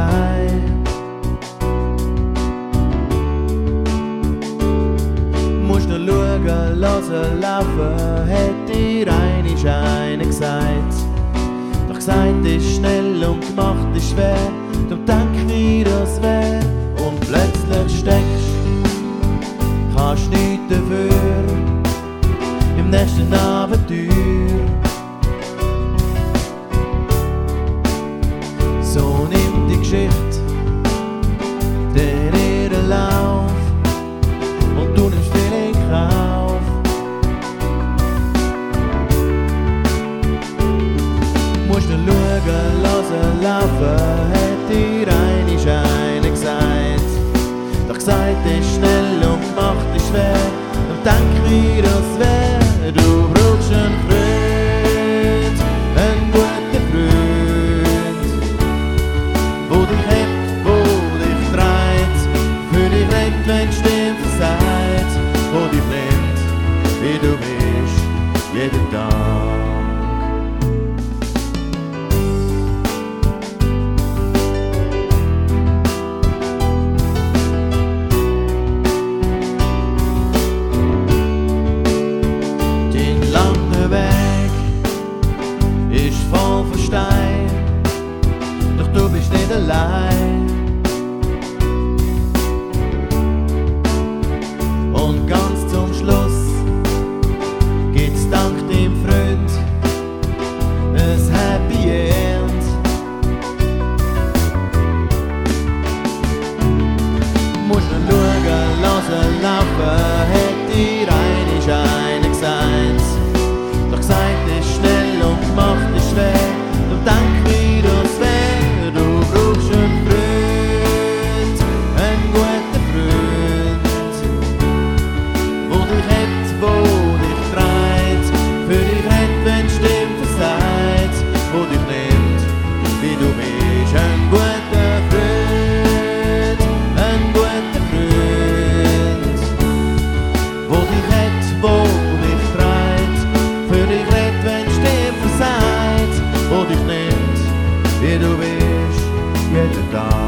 heim. Musst nur schauen, lassen, laufen, hat dir eine gesagt. Doch gesagt ist schnell und gemacht ist schwer, darum denk wie das wär. Und plötzlich steckst, kannst nichts dafür, im nächsten Abenteuer. So nimmt die Geschichte den ihren Lauf und du nimmst viel in Kauf. Musst nur schauen, lassen, laufen, hat dir eine gesagt. Doch gesagt ist schnell und gemacht ist schwer, und denk wie das wär. Du brauchst einen Freund, einen guten Freund, wo dich hebt, wo dich treibt, für dich rennt, wenn Stimme versagt, wo dich nimmt, wie du bist, jeden Tag. Den langen Weg ist voll von Stein, doch du bist nicht allein. Und ganz zum Schluss gibt's dank dem Freund ein Happy End. Musst nur schauen, lassen, laufen, hat dir eine gesagt. Doch gesagt ist schnell und gemacht ist schwer, und denk wie das wär. Du brauchst einen Freund, einen guten Freund, wo dich hebt, wo dich treibt, für dich rennt, wenn Stimme versagt, wo dich nimmt, wie du bist. Ein guter Freund, ein guter Freund, wo dich hebt, wo dich treibt, für dich rennt, wenn Stimme versagt, wo dich nimmt, wie du bist, jeden Tag.